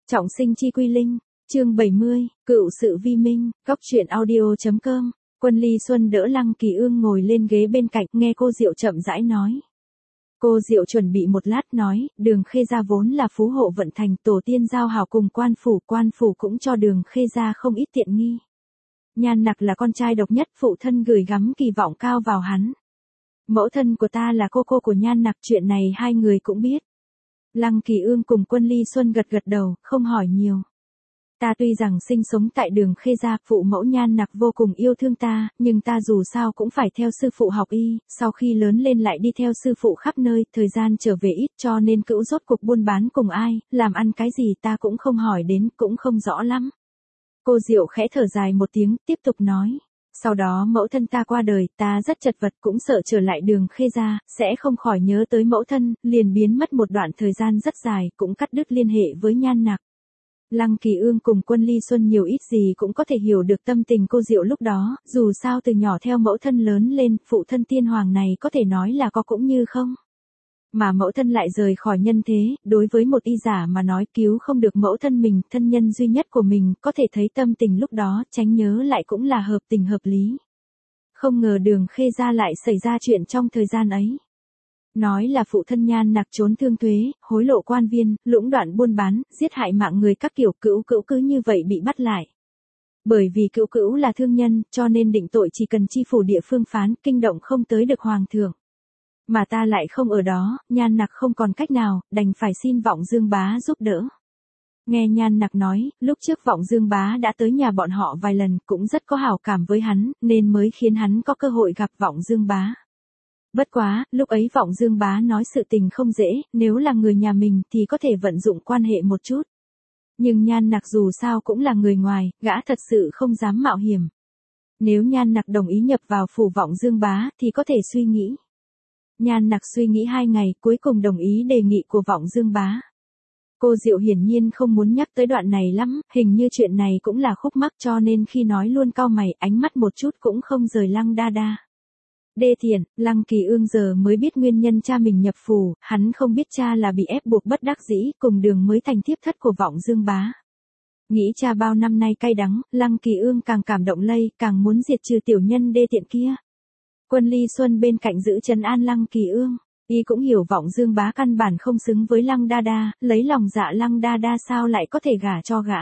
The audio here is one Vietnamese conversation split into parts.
Trọng sinh chi quy linh, chương 70, cựu sự vi minh, góc truyện audio.com. Quân Ly Xuân đỡ Lăng Kỳ Ương ngồi lên ghế bên cạnh, nghe cô Diệu chậm rãi nói. Cô Diệu chuẩn bị một lát nói, Đường Khê gia vốn là phú hộ vận thành, tổ tiên giao hảo cùng quan phủ cũng cho Đường Khê gia không ít tiện nghi. Nhan Nặc là con trai độc nhất, phụ thân gửi gắm kỳ vọng cao vào hắn. Mẫu thân của ta là cô của Nhan Nặc, chuyện này hai người cũng biết. Lăng Kỳ Ương cùng Quân Ly Xuân gật đầu, không hỏi nhiều. Ta tuy rằng sinh sống tại Đường Khê gia, phụ mẫu Nhan Nặc vô cùng yêu thương ta, nhưng ta dù sao cũng phải theo sư phụ học y, sau khi lớn lên lại đi theo sư phụ khắp nơi, thời gian trở về ít cho nên cữu rốt cuộc buôn bán cùng ai, làm ăn cái gì ta cũng không hỏi đến, cũng không rõ lắm. Cô Diệu khẽ thở dài một tiếng, tiếp tục nói. Sau đó mẫu thân ta qua đời, ta rất chật vật, cũng sợ trở lại Đường Khê gia, sẽ không khỏi nhớ tới mẫu thân, liền biến mất một đoạn thời gian rất dài, cũng cắt đứt liên hệ với Nhan Nặc. Lăng Kỳ Ương cùng Quân Ly Xuân nhiều ít gì cũng có thể hiểu được tâm tình cô Diệu lúc đó, dù sao từ nhỏ theo mẫu thân lớn lên, phụ thân tiên hoàng này có thể nói là có cũng như không. Mà mẫu thân lại rời khỏi nhân thế, đối với một y giả mà nói cứu không được mẫu thân mình, thân nhân duy nhất của mình, có thể thấy tâm tình lúc đó, tránh nhớ lại cũng là hợp tình hợp lý. Không ngờ Đường Khê gia lại xảy ra chuyện trong thời gian ấy. Nói là phụ thân Nhan Nặc trốn thương thuế, hối lộ quan viên, lũng đoạn buôn bán, giết hại mạng người các kiểu, cữu cứ như vậy bị bắt lại. Bởi vì cữu là thương nhân, cho nên định tội chỉ cần chi phủ địa phương phán, kinh động không tới được hoàng thượng. Mà ta lại không ở đó, Nhan Nặc không còn cách nào, đành phải xin Vọng Dương bá giúp đỡ. Nghe Nhan Nặc nói, lúc trước Vọng Dương bá đã tới nhà bọn họ vài lần, cũng rất có hảo cảm với hắn, nên mới khiến hắn có cơ hội gặp Vọng Dương bá. Bất quá, lúc ấy Vọng Dương bá nói sự tình không dễ, nếu là người nhà mình thì có thể vận dụng quan hệ một chút. Nhưng Nhan Nặc dù sao cũng là người ngoài, gã thật sự không dám mạo hiểm. Nếu Nhan Nặc đồng ý nhập vào phủ Vọng Dương bá thì có thể suy nghĩ. Nhan Nặc suy nghĩ 2 ngày, cuối cùng đồng ý đề nghị của Vọng Dương bá. Cô Diệu hiển nhiên không muốn nhắc tới đoạn này lắm, hình như chuyện này cũng là khúc mắc cho nên khi nói luôn cau mày, ánh mắt một chút cũng không rời Lăng Đa Đa. Đê Thiển, Lăng Kỳ Ương giờ mới biết nguyên nhân cha mình nhập phủ, hắn không biết cha là bị ép buộc bất đắc dĩ, cùng Đường mới thành thiếp thất của Vọng Dương bá. Nghĩ cha bao năm nay cay đắng, Lăng Kỳ Ương càng cảm động lây, càng muốn diệt trừ tiểu nhân đê tiện kia. Quân Ly Xuân bên cạnh giữ trấn an Lăng Kỳ Ương, y cũng hiểu Vọng Dương bá căn bản không xứng với Lăng Đa Đa, lấy lòng dạ Lăng Đa Đa sao lại có thể gả cho gã.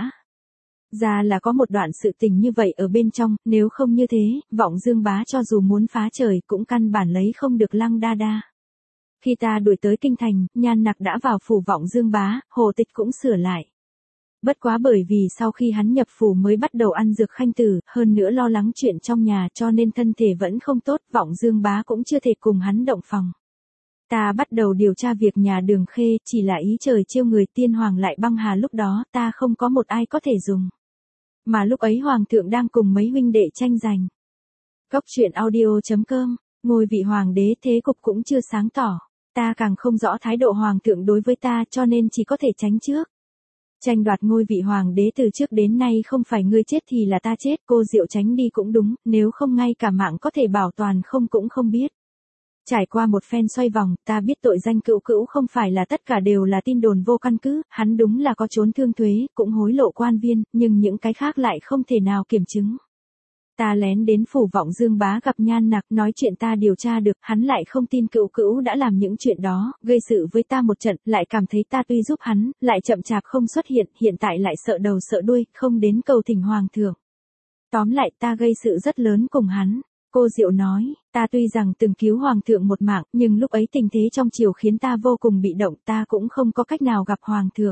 Ra là có một đoạn sự tình như vậy ở bên trong, nếu không như thế, Vọng Dương bá cho dù muốn phá trời cũng căn bản lấy không được Lăng Đa Đa. Khi ta đuổi tới kinh thành, Nhan Nặc đã vào phủ Vọng Dương bá, hồ tịch cũng sửa lại. Bất quá bởi vì sau khi hắn nhập phủ mới bắt đầu ăn dược khanh tử, hơn nữa lo lắng chuyện trong nhà cho nên thân thể vẫn không tốt, Vọng Dương bá cũng chưa thể cùng hắn động phòng. Ta bắt đầu điều tra việc nhà Đường Khê, chỉ là ý trời trêu người, tiên hoàng lại băng hà lúc đó, ta không có một ai có thể dùng. Mà lúc ấy hoàng thượng đang cùng mấy huynh đệ tranh giành. Góc truyện audio.com, ngôi vị hoàng đế thế cục cũng chưa sáng tỏ, ta càng không rõ thái độ hoàng thượng đối với ta cho nên chỉ có thể tránh trước. Tranh đoạt ngôi vị hoàng đế từ trước đến nay không phải ngươi chết thì là ta chết, cô Diệu tránh đi cũng đúng, nếu không ngay cả mạng có thể bảo toàn không cũng không biết. Trải qua một phen xoay vòng, ta biết tội danh cữu không phải là tất cả đều là tin đồn vô căn cứ, hắn đúng là có trốn thương thuế, cũng hối lộ quan viên, nhưng những cái khác lại không thể nào kiểm chứng. Ta lén đến phủ Vọng Dương bá gặp Nhan Nặc, nói chuyện ta điều tra được, hắn lại không tin cữu đã làm những chuyện đó, gây sự với ta một trận, lại cảm thấy ta tuy giúp hắn, lại chậm chạp không xuất hiện tại lại sợ đầu sợ đuôi, không đến cầu thỉnh hoàng thượng. Tóm lại ta gây sự rất lớn cùng hắn. Cô Diệu nói, ta tuy rằng từng cứu hoàng thượng một mạng, nhưng lúc ấy tình thế trong triều khiến ta vô cùng bị động, ta cũng không có cách nào gặp hoàng thượng.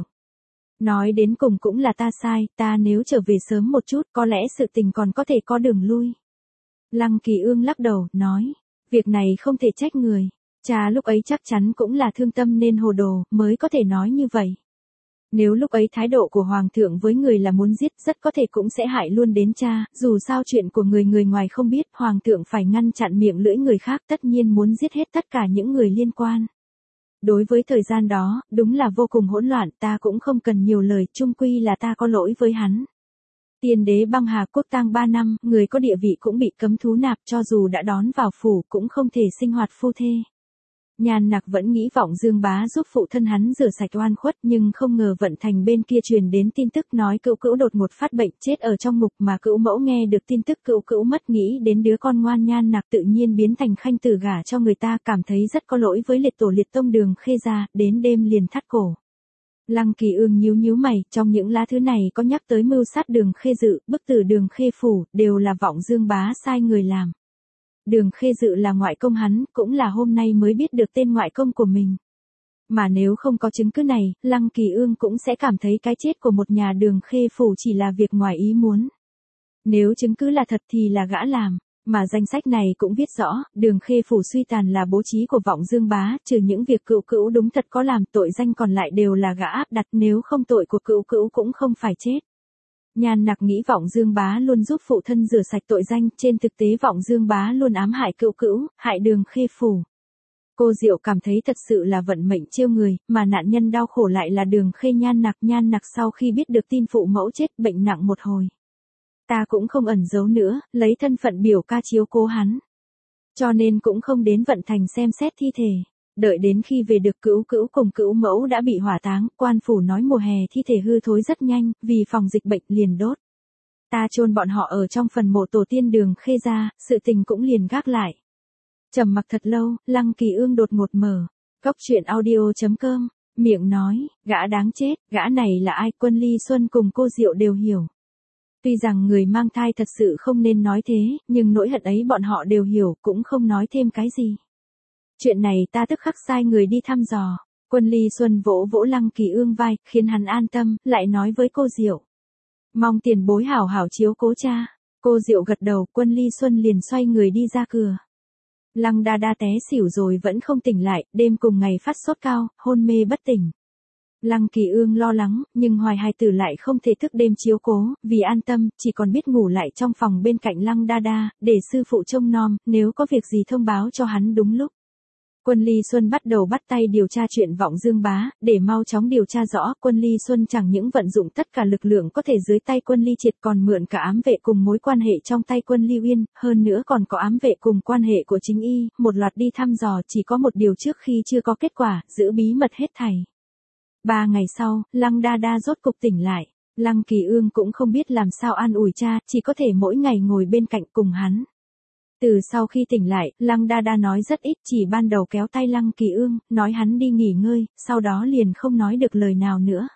Nói đến cùng cũng là ta sai, ta nếu trở về sớm một chút, có lẽ sự tình còn có thể có đường lui. Lăng Kỳ Ương lắc đầu, nói, việc này không thể trách người. Cha lúc ấy chắc chắn cũng là thương tâm nên hồ đồ, mới có thể nói như vậy. Nếu lúc ấy thái độ của hoàng thượng với người là muốn giết, rất có thể cũng sẽ hại luôn đến cha, dù sao chuyện của người ngoài không biết, hoàng thượng phải ngăn chặn miệng lưỡi người khác, tất nhiên muốn giết hết tất cả những người liên quan. Đối với thời gian đó, đúng là vô cùng hỗn loạn, ta cũng không cần nhiều lời, chung quy là ta có lỗi với hắn. Tiên đế băng hà cốt tang 3 năm, người có địa vị cũng bị cấm thú nạp, cho dù đã đón vào phủ cũng không thể sinh hoạt phu thê. Nhan Nặc vẫn nghĩ Vọng Dương Bá giúp phụ thân hắn rửa sạch oan khuất, nhưng không ngờ Vận Thành bên kia truyền đến tin tức nói Cữu Cữu đột ngột phát bệnh chết ở trong ngục, mà Cữu mẫu nghe được tin tức Cữu Cữu mất, nghĩ đến đứa con ngoan Nhan Nặc tự nhiên biến thành khanh tử gả cho người ta, cảm thấy rất có lỗi với liệt tổ liệt tông Đường Khê gia, đến đêm liền thắt cổ. Lăng Kỳ Ương nhíu nhíu mày, trong những lá thư này có nhắc tới mưu sát Đường Khê Dự, bức tử Đường Khê phủ, đều là Vọng Dương Bá sai người làm. Đường Khê Dự là ngoại công hắn, cũng là hôm nay mới biết được tên ngoại công của mình. Mà nếu không có chứng cứ này, Lăng Kỳ Ương cũng sẽ cảm thấy cái chết của một nhà Đường Khê phủ chỉ là việc ngoài ý muốn. Nếu chứng cứ là thật thì là gã làm. Mà danh sách này cũng viết rõ, Đường Khê phủ suy tàn là bố trí của Vọng Dương Bá, trừ những việc Cữu Cữu đúng thật có làm, tội danh còn lại đều là gã áp đặt, nếu không tội của Cữu Cữu cũng không phải chết. Nhan Nặc nghĩ Vọng Dương Bá luôn giúp phụ thân rửa sạch tội danh, trên thực tế Vọng Dương Bá luôn ám hại Cữu Cữu, hại Đường Khê phủ. Cô Diệu cảm thấy thật sự là vận mệnh trêu người, mà nạn nhân đau khổ lại là Đường Khê. Nhan Nặc sau khi biết được tin phụ mẫu chết, bệnh nặng một hồi. Ta cũng không ẩn giấu nữa, lấy thân phận biểu ca chiếu cố hắn. Cho nên cũng không đến Vận Thành xem xét thi thể. Đợi đến khi về được Cữu Cữu cùng Cữu mẫu đã bị hỏa táng, quan phủ nói mùa hè thi thể hư thối rất nhanh, vì phòng dịch bệnh liền đốt. Ta chôn bọn họ ở trong phần mộ tổ tiên Đường Khê gia, sự tình cũng liền gác lại. Trầm mặc thật lâu, Lăng Kỳ Ương đột ngột mở góc truyện audio.com, miệng nói, gã đáng chết, gã này là ai? Quân Ly Xuân cùng cô Diệu đều hiểu. Tuy rằng người mang thai thật sự không nên nói thế, nhưng nỗi hận ấy bọn họ đều hiểu, cũng không nói thêm cái gì. Chuyện này ta tức khắc sai người đi thăm dò. Quân Ly Xuân vỗ vỗ Lăng Kỳ Ương vai, khiến hắn an tâm, lại nói với cô Diệu. Mong tiền bối hảo hảo chiếu cố cha. Cô Diệu gật đầu, Quân Ly Xuân liền xoay người đi ra cửa. Lăng Đa Đa té xỉu rồi vẫn không tỉnh lại, đêm cùng ngày phát sốt cao, hôn mê bất tỉnh. Lăng Kỳ Ương lo lắng, nhưng Hoài hài tử lại không thể thức đêm chiếu cố, vì an tâm, chỉ còn biết ngủ lại trong phòng bên cạnh Lăng Đa Đa, để sư phụ trông nom, nếu có việc gì thông báo cho hắn đúng lúc. Quân Ly Xuân bắt đầu bắt tay điều tra chuyện Vọng Dương Bá, để mau chóng điều tra rõ. Quân Ly Xuân chẳng những vận dụng tất cả lực lượng có thể dưới tay Quân Ly Triệt, còn mượn cả ám vệ cùng mối quan hệ trong tay Quân Ly Uyên, hơn nữa còn có ám vệ cùng quan hệ của chính y, một loạt đi thăm dò, chỉ có một điều trước khi chưa có kết quả, giữ bí mật hết thảy. 3 ngày sau, Lăng Đa Đa rốt cục tỉnh lại. Lăng Kỳ Ương cũng không biết làm sao an ủi cha, chỉ có thể mỗi ngày ngồi bên cạnh cùng hắn. Từ sau khi tỉnh lại, Lăng Đa Đa nói rất ít, chỉ ban đầu kéo tay Lăng Kỳ Ương, nói hắn đi nghỉ ngơi, sau đó liền không nói được lời nào nữa.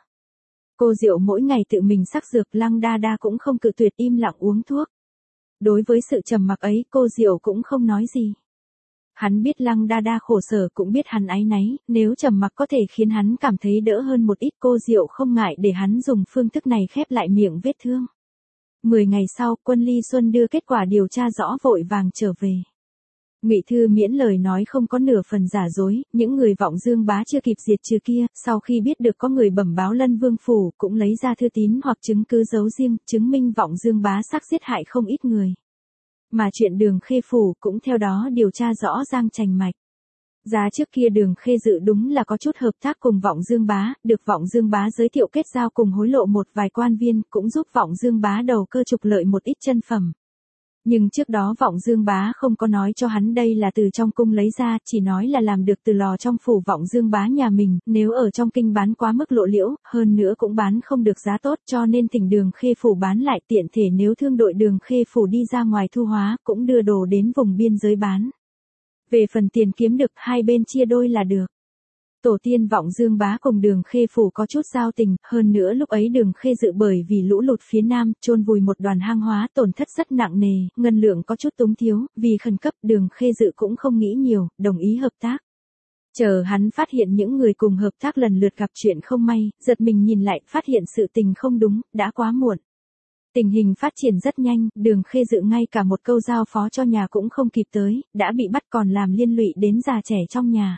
Cô Diệu mỗi ngày tự mình sắc dược, Lăng Đa Đa cũng không cự tuyệt, im lặng uống thuốc. Đối với sự trầm mặc ấy, cô Diệu cũng không nói gì. Hắn biết Lăng Đa Đa khổ sở, cũng biết hắn áy náy, nếu trầm mặc có thể khiến hắn cảm thấy đỡ hơn một ít, cô Diệu không ngại để hắn dùng phương thức này khép lại miệng vết thương. 10 ngày sau, Quân Ly Xuân đưa kết quả điều tra rõ vội vàng trở về. Ngụy Thư Miễn lời nói không có nửa phần giả dối, những người Vọng Dương Bá chưa kịp diệt trừ kia, sau khi biết được có người bẩm báo Lân Vương phủ, cũng lấy ra thư tín hoặc chứng cứ giấu riêng, chứng minh Vọng Dương Bá xác giết hại không ít người. Mà chuyện Đường Khê phủ cũng theo đó điều tra rõ ràng chành mạch. Giá trước kia Đường Khê Dự đúng là có chút hợp tác cùng Vọng Dương Bá, được Vọng Dương Bá giới thiệu kết giao cùng hối lộ một vài quan viên, cũng giúp Vọng Dương Bá đầu cơ trục lợi một ít chân phẩm. Nhưng trước đó Vọng Dương Bá không có nói cho hắn đây là từ trong cung lấy ra, chỉ nói là làm được từ lò trong phủ Vọng Dương Bá nhà mình, nếu ở trong kinh bán quá mức lộ liễu, hơn nữa cũng bán không được giá tốt, cho nên thỉnh Đường Khê phủ bán lại, tiện thể nếu thương đội Đường Khê phủ đi ra ngoài thu hóa, cũng đưa đồ đến vùng biên giới bán. Về phần tiền kiếm được, hai bên chia đôi là được. Tổ tiên Vọng Dương Bá cùng Đường Khê phủ có chút giao tình, hơn nữa lúc ấy Đường Khê Dự bởi vì lũ lụt phía Nam, chôn vùi một đoàn hang hóa, tổn thất rất nặng nề, ngân lượng có chút túng thiếu, vì khẩn cấp Đường Khê Dự cũng không nghĩ nhiều, đồng ý hợp tác. Chờ hắn phát hiện những người cùng hợp tác lần lượt gặp chuyện không may, giật mình nhìn lại, phát hiện sự tình không đúng, đã quá muộn. Tình hình phát triển rất nhanh, Đường Khê Dự ngay cả một câu giao phó cho nhà cũng không kịp tới, đã bị bắt còn làm liên lụy đến già trẻ trong nhà.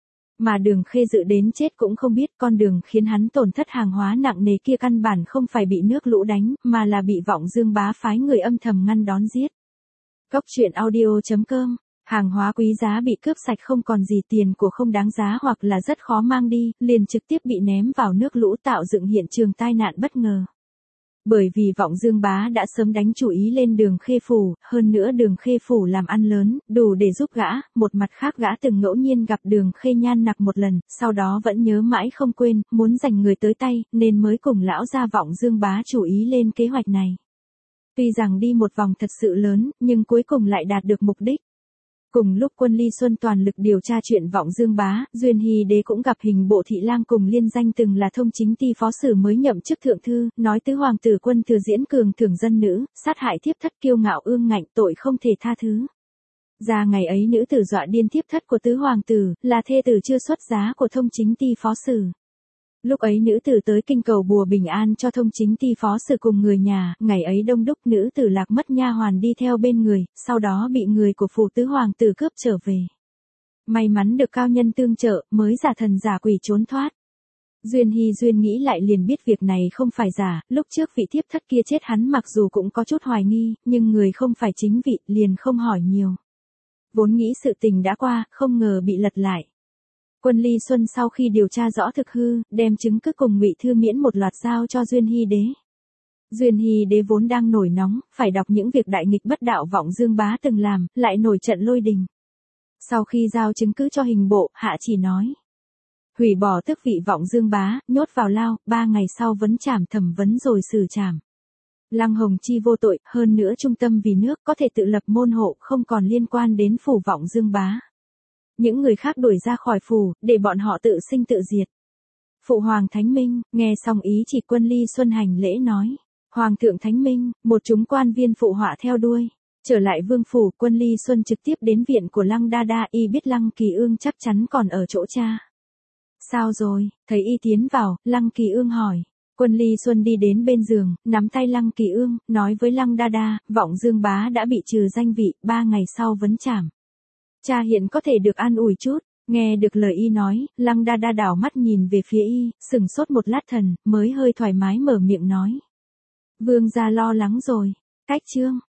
Mà Đường Khê Dự đến chết cũng không biết con đường khiến hắn tổn thất hàng hóa nặng nề kia căn bản không phải bị nước lũ đánh, mà là bị Vọng Dương Bá phái người âm thầm ngăn đón giết. Góc truyện audio.com, hàng hóa quý giá bị cướp sạch không còn gì, tiền của không đáng giá hoặc là rất khó mang đi, liền trực tiếp bị ném vào nước lũ tạo dựng hiện trường tai nạn bất ngờ. Bởi vì Vọng Dương Bá đã sớm đánh chủ ý lên Đường Khê Phủ, hơn nữa Đường Khê Phủ làm ăn lớn, đủ để giúp gã, một mặt khác gã từng ngẫu nhiên gặp Đường Khê Nhan Nặc một lần, sau đó vẫn nhớ mãi không quên, muốn giành người tới tay, nên mới cùng lão gia Vọng Dương Bá chủ ý lên kế hoạch này. Tuy rằng đi một vòng thật sự lớn, nhưng cuối cùng lại đạt được mục đích. Cùng lúc Quân Ly Xuân toàn lực điều tra chuyện Vọng Dương Bá, Duyên Hy Đế cũng gặp Hình Bộ thị lang cùng liên danh từng là thông chính ty phó sử mới nhậm chức thượng thư, nói tứ hoàng tử Quân Thừa diễn cường thưởng dân nữ, sát hại thiếp thất kiêu ngạo ương ngạnh, tội không thể tha thứ. Ra ngày ấy nữ tử dọa điên thiếp thất của tứ hoàng tử, là thê tử chưa xuất giá của thông chính ty phó sử. Lúc ấy nữ tử tới kinh cầu bùa bình an cho thông chính ty phó sử cùng người nhà, ngày ấy đông đúc nữ tử lạc mất nha hoàn đi theo bên người, sau đó bị người của phủ tứ hoàng tử cướp trở về. May mắn được cao nhân tương trợ, mới giả thần giả quỷ trốn thoát. Duyên Hy Duyên nghĩ lại liền biết việc này không phải giả, lúc trước vị thiếp thất kia chết hắn mặc dù cũng có chút hoài nghi, nhưng người không phải chính vị, liền không hỏi nhiều. Vốn nghĩ sự tình đã qua, không ngờ bị lật lại. Quân Ly Xuân sau khi điều tra rõ thực hư, đem chứng cứ cùng Ngụy Thư Miễn một loạt giao cho Duyên Hy Đế. Duyên Hy Đế vốn đang nổi nóng, phải đọc những việc đại nghịch bất đạo Vọng Dương Bá từng làm, lại nổi trận lôi đình. Sau khi giao chứng cứ cho Hình Bộ, hạ chỉ nói: hủy bỏ tước vị Vọng Dương Bá, nhốt vào lao, 3 ngày sau vấn trảm thẩm vấn rồi xử trảm. Lăng Hồng Chi vô tội, hơn nữa trung tâm vì nước, có thể tự lập môn hộ, không còn liên quan đến phủ Vọng Dương Bá. Những người khác đuổi ra khỏi phủ, để bọn họ tự sinh tự diệt. Phụ Hoàng Thánh Minh, nghe xong ý chỉ Quân Ly Xuân hành lễ nói: Hoàng thượng Thánh Minh, một chúng quan viên phụ họa theo đuôi. Trở lại vương phủ, Quân Ly Xuân trực tiếp đến viện của Lăng Đa Đa, y biết Lăng Kỳ Ương chắc chắn còn ở chỗ cha. Sao rồi, thấy y tiến vào, Lăng Kỳ Ương hỏi. Quân Ly Xuân đi đến bên giường, nắm tay Lăng Kỳ Ương, nói với Lăng Đa Đa, Vọng Dương Bá đã bị trừ danh vị, 3 ngày sau vấn trảm. Cha hiện có thể được an ủi chút. Nghe được lời y nói, Lăng Đa Đa đảo mắt nhìn về phía y, sừng sốt một lát thần, mới hơi thoải mái mở miệng nói: Vương gia lo lắng rồi. Cách chương